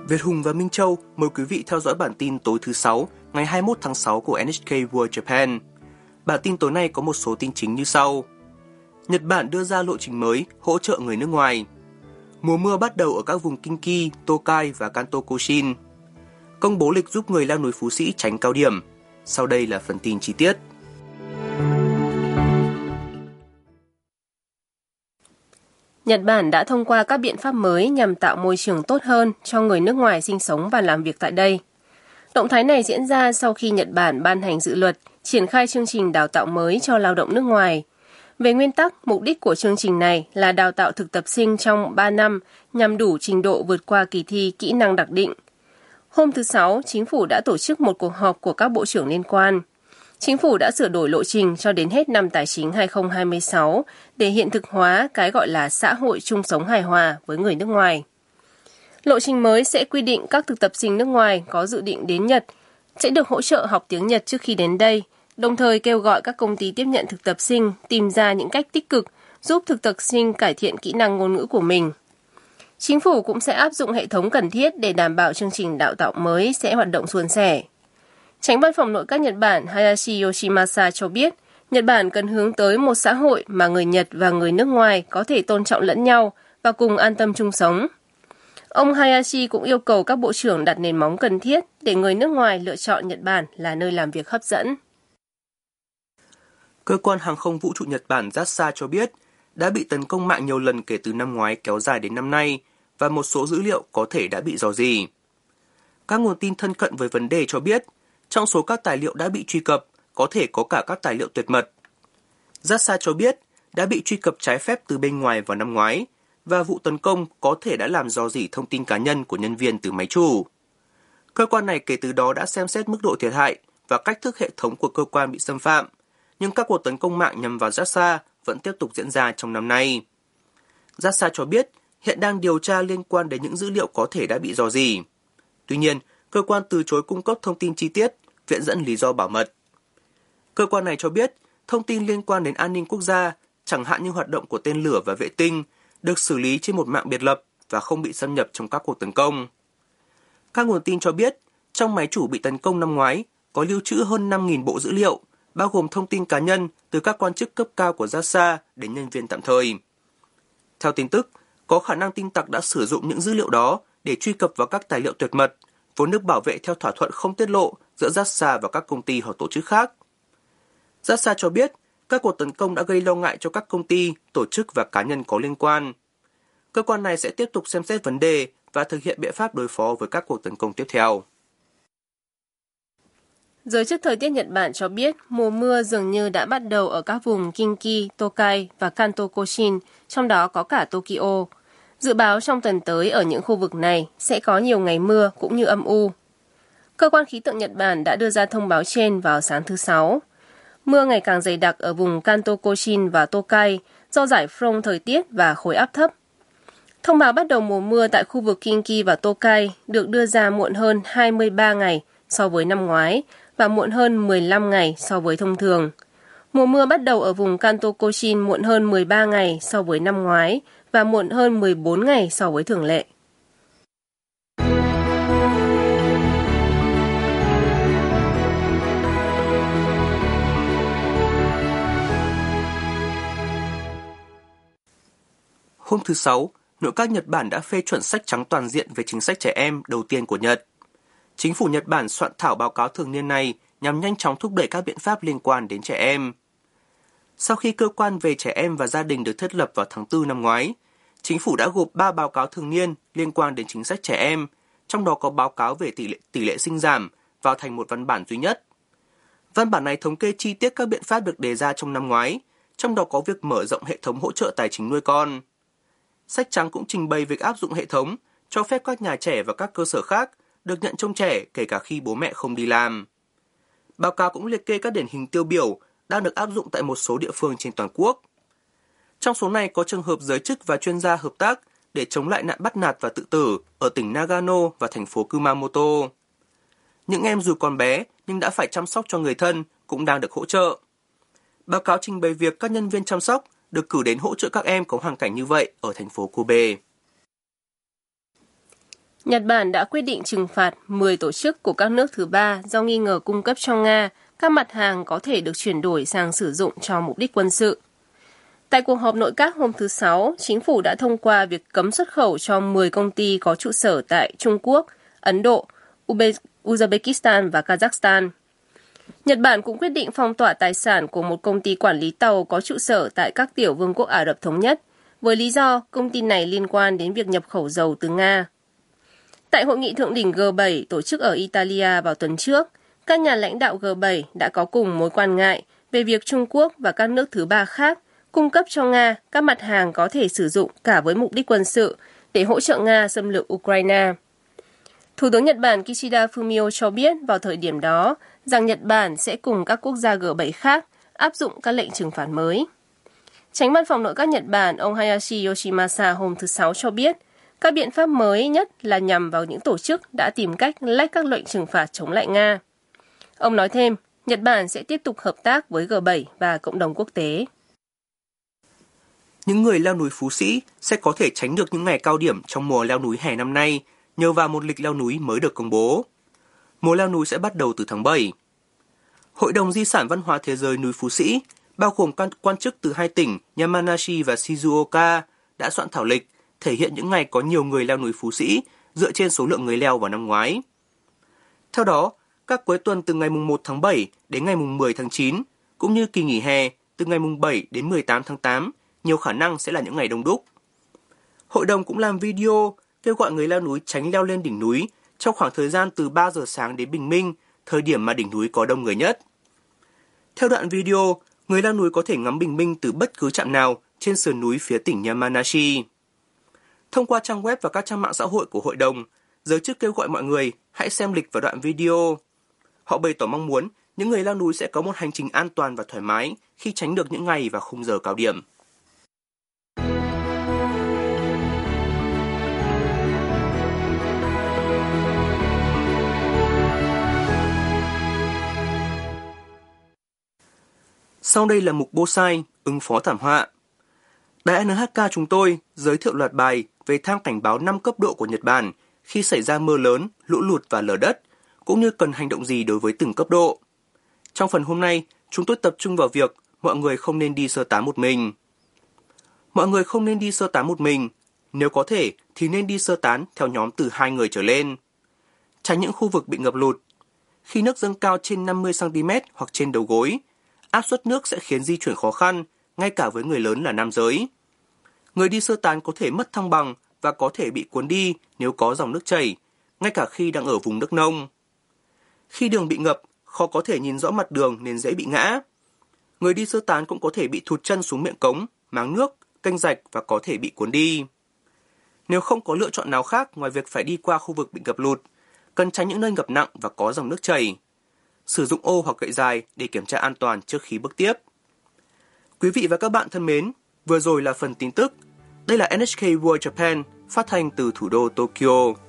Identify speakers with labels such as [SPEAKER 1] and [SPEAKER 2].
[SPEAKER 1] Việt Hùng và Minh Châu mời quý vị theo dõi bản tin tối thứ 6 ngày 21 tháng 6 của NHK World Japan. Bản tin tối nay có một số tin chính như sau. Nhật Bản đưa ra lộ trình mới hỗ trợ người nước ngoài. Mùa mưa bắt đầu ở các vùng Kinki, Tokai và Kanto Koshin. Công bố lịch giúp người leo núi Phú Sĩ tránh cao điểm. Sau đây là phần tin chi tiết.
[SPEAKER 2] Nhật Bản đã thông qua các biện pháp mới nhằm tạo môi trường tốt hơn cho người nước ngoài sinh sống và làm việc tại đây. Động thái này diễn ra sau khi Nhật Bản ban hành dự luật triển khai chương trình đào tạo mới cho lao động nước ngoài. Về nguyên tắc, mục đích của chương trình này là đào tạo thực tập sinh trong 3 năm nhằm đủ trình độ vượt qua kỳ thi kỹ năng đặc định. Hôm thứ Sáu, Chính phủ đã tổ chức một cuộc họp của các bộ trưởng liên quan. Chính phủ đã sửa đổi lộ trình cho đến hết năm tài chính 2026 để hiện thực hóa cái gọi là xã hội chung sống hài hòa với người nước ngoài. Lộ trình mới sẽ quy định các thực tập sinh nước ngoài có dự định đến Nhật sẽ được hỗ trợ học tiếng Nhật trước khi đến đây, đồng thời kêu gọi các công ty tiếp nhận thực tập sinh tìm ra những cách tích cực giúp thực tập sinh cải thiện kỹ năng ngôn ngữ của mình. Chính phủ cũng sẽ áp dụng hệ thống cần thiết để đảm bảo chương trình đào tạo mới sẽ hoạt động suôn sẻ. Chánh văn phòng nội các Nhật Bản Hayashi Yoshimasa cho biết, Nhật Bản cần hướng tới một xã hội mà người Nhật và người nước ngoài có thể tôn trọng lẫn nhau và cùng an tâm chung sống. Ông Hayashi cũng yêu cầu các bộ trưởng đặt nền móng cần thiết để người nước ngoài lựa chọn Nhật Bản là nơi làm việc hấp dẫn.
[SPEAKER 1] Cơ quan hàng không vũ trụ Nhật Bản JAXA cho biết đã bị tấn công mạng nhiều lần kể từ năm ngoái kéo dài đến năm nay và một số dữ liệu có thể đã bị rò rỉ. Các nguồn tin thân cận với vấn đề cho biết, trong số các tài liệu đã bị truy cập, có thể có cả các tài liệu tuyệt mật. JAXA cho biết đã bị truy cập trái phép từ bên ngoài vào năm ngoái, và vụ tấn công có thể đã làm rò rỉ thông tin cá nhân của nhân viên từ máy chủ. Cơ quan này kể từ đó đã xem xét mức độ thiệt hại và cách thức hệ thống của cơ quan bị xâm phạm, nhưng các cuộc tấn công mạng nhằm vào JAXA vẫn tiếp tục diễn ra trong năm nay. JAXA cho biết hiện đang điều tra liên quan đến những dữ liệu có thể đã bị rò rỉ. Tuy nhiên, cơ quan từ chối cung cấp thông tin chi tiết, viện dẫn lý do bảo mật. Cơ quan này cho biết thông tin liên quan đến an ninh quốc gia, chẳng hạn như hoạt động của tên lửa và vệ tinh, được xử lý trên một mạng biệt lập và không bị xâm nhập trong các cuộc tấn công. Các nguồn tin cho biết, trong máy chủ bị tấn công năm ngoái, có lưu trữ hơn 5.000 bộ dữ liệu, bao gồm thông tin cá nhân từ các quan chức cấp cao của JAXA đến nhân viên tạm thời. Theo tin tức, có khả năng tin tặc đã sử dụng những dữ liệu đó để truy cập vào các tài liệu tuyệt mật, vốn được bảo vệ theo thỏa thuận không tiết lộ giữa JAXA và các công ty hoặc tổ chức khác. JAXA cho biết, các cuộc tấn công đã gây lo ngại cho các công ty, tổ chức và cá nhân có liên quan. Cơ quan này sẽ tiếp tục xem xét vấn đề và thực hiện biện pháp đối phó với các cuộc tấn công tiếp theo.
[SPEAKER 2] Giới chức thời tiết Nhật Bản cho biết mùa mưa dường như đã bắt đầu ở các vùng Kinki, Tokai và Kanto Koshin, trong đó có cả Tokyo. Dự báo trong tuần tới ở những khu vực này sẽ có nhiều ngày mưa cũng như âm u. Cơ quan khí tượng Nhật Bản đã đưa ra thông báo trên vào sáng thứ Sáu. Mưa ngày càng dày đặc ở vùng Kanto Koshin và Tokai do giải phông thời tiết và khối áp thấp. Thông báo bắt đầu mùa mưa tại khu vực Kinki và Tokai được đưa ra muộn hơn 23 ngày so với năm ngoái và muộn hơn 15 ngày so với thông thường. Mùa mưa bắt đầu ở vùng Kanto Koshin muộn hơn 13 ngày so với năm ngoái và muộn hơn 14 ngày so với thường lệ.
[SPEAKER 1] Hôm thứ Sáu, nội các Nhật Bản đã phê chuẩn sách trắng toàn diện về chính sách trẻ em đầu tiên của Nhật. Chính phủ Nhật Bản soạn thảo báo cáo thường niên này nhằm nhanh chóng thúc đẩy các biện pháp liên quan đến trẻ em. Sau khi cơ quan về trẻ em và gia đình được thiết lập vào tháng 4 năm ngoái, chính phủ đã gộp 3 báo cáo thường niên liên quan đến chính sách trẻ em, trong đó có báo cáo về tỷ lệ sinh giảm vào thành một văn bản duy nhất. Văn bản này thống kê chi tiết các biện pháp được đề ra trong năm ngoái, trong đó có việc mở rộng hệ thống hỗ trợ tài chính nuôi con. Sách trắng cũng trình bày việc áp dụng hệ thống cho phép các nhà trẻ và các cơ sở khác được nhận trông trẻ kể cả khi bố mẹ không đi làm. Báo cáo cũng liệt kê các điển hình tiêu biểu đang được áp dụng tại một số địa phương trên toàn quốc. Trong số này có trường hợp giới chức và chuyên gia hợp tác để chống lại nạn bắt nạt và tự tử ở tỉnh Nagano và thành phố Kumamoto. Những em dù còn bé nhưng đã phải chăm sóc cho người thân cũng đang được hỗ trợ. Báo cáo trình bày việc các nhân viên chăm sóc được cử đến hỗ trợ các em có hoàn cảnh như vậy ở thành phố Kobe.
[SPEAKER 2] Nhật Bản đã quyết định trừng phạt 10 tổ chức của các nước thứ ba do nghi ngờ cung cấp cho Nga các mặt hàng có thể được chuyển đổi sang sử dụng cho mục đích quân sự. Tại cuộc họp nội các hôm thứ Sáu, chính phủ đã thông qua việc cấm xuất khẩu cho 10 công ty có trụ sở tại Trung Quốc, Ấn Độ, Uzbekistan và Kazakhstan. Nhật Bản cũng quyết định phong tỏa tài sản của một công ty quản lý tàu có trụ sở tại các tiểu vương quốc Ả Rập Thống Nhất, với lý do công ty này liên quan đến việc nhập khẩu dầu từ Nga. Tại hội nghị thượng đỉnh G7 tổ chức ở Italia vào tuần trước, các nhà lãnh đạo G7 đã có cùng mối quan ngại về việc Trung Quốc và các nước thứ ba khác cung cấp cho Nga các mặt hàng có thể sử dụng cả với mục đích quân sự để hỗ trợ Nga xâm lược Ukraine. Thủ tướng Nhật Bản Kishida Fumio cho biết vào thời điểm đó rằng Nhật Bản sẽ cùng các quốc gia G7 khác áp dụng các lệnh trừng phạt mới. Chánh văn phòng nội các Nhật Bản, ông Hayashi Yoshimasa hôm thứ Sáu cho biết các biện pháp mới nhất là nhằm vào những tổ chức đã tìm cách lách các lệnh trừng phạt chống lại Nga. Ông nói thêm, Nhật Bản sẽ tiếp tục hợp tác với G7 và cộng đồng quốc tế.
[SPEAKER 1] Những người leo núi Phú Sĩ sẽ có thể tránh được những ngày cao điểm trong mùa leo núi hè năm nay nhờ vào một lịch leo núi mới được công bố. Mùa leo núi sẽ bắt đầu từ tháng 7. Hội đồng Di sản Văn hóa Thế giới núi Phú Sĩ, bao gồm quan chức từ hai tỉnh Yamanashi và Shizuoka, đã soạn thảo lịch thể hiện những ngày có nhiều người leo núi Phú Sĩ dựa trên số lượng người leo vào năm ngoái. Theo đó, các cuối tuần từ ngày 1 tháng 7 đến ngày 10 tháng 9, cũng như kỳ nghỉ hè từ ngày 7 đến 18 tháng 8, nhiều khả năng sẽ là những ngày đông đúc. Hội đồng cũng làm video kêu gọi người leo núi tránh leo lên đỉnh núi trong khoảng thời gian từ 3 giờ sáng đến bình minh, thời điểm mà đỉnh núi có đông người nhất. Theo đoạn video, người leo núi có thể ngắm bình minh từ bất cứ trạm nào trên sườn núi phía tỉnh Yamanashi. Thông qua trang web và các trang mạng xã hội của hội đồng, giới chức kêu gọi mọi người hãy xem lịch và đoạn video. Họ bày tỏ mong muốn những người leo núi sẽ có một hành trình an toàn và thoải mái khi tránh được những ngày và khung giờ cao điểm. Sau đây là mục Bosai, ứng phó thảm họa. Đài NHK chúng tôi giới thiệu loạt bài về thang cảnh báo 5 cấp độ của Nhật Bản khi xảy ra mưa lớn, lũ lụt và lở đất, cũng như cần hành động gì đối với từng cấp độ. Trong phần hôm nay, chúng tôi tập trung vào việc mọi người không nên đi sơ tán một mình. Mọi người không nên đi sơ tán một mình. Nếu có thể thì nên đi sơ tán theo nhóm từ 2 người trở lên. Tránh những khu vực bị ngập lụt. Khi nước dâng cao trên 50 cm hoặc trên đầu gối, áp suất nước sẽ khiến di chuyển khó khăn, ngay cả với người lớn là nam giới. Người đi sơ tán có thể mất thăng bằng và có thể bị cuốn đi nếu có dòng nước chảy, ngay cả khi đang ở vùng nước nông. Khi đường bị ngập, khó có thể nhìn rõ mặt đường nên dễ bị ngã. Người đi sơ tán cũng có thể bị thụt chân xuống miệng cống, máng nước, kênh rạch và có thể bị cuốn đi. Nếu không có lựa chọn nào khác ngoài việc phải đi qua khu vực bị ngập lụt, cần tránh những nơi ngập nặng và có dòng nước chảy. Sử dụng ô hoặc gậy dài để kiểm tra an toàn trước khi bước tiếp. Quý vị và các bạn thân mến, vừa rồi là phần tin tức. Đây là NHK World Japan, phát thanh từ thủ đô Tokyo.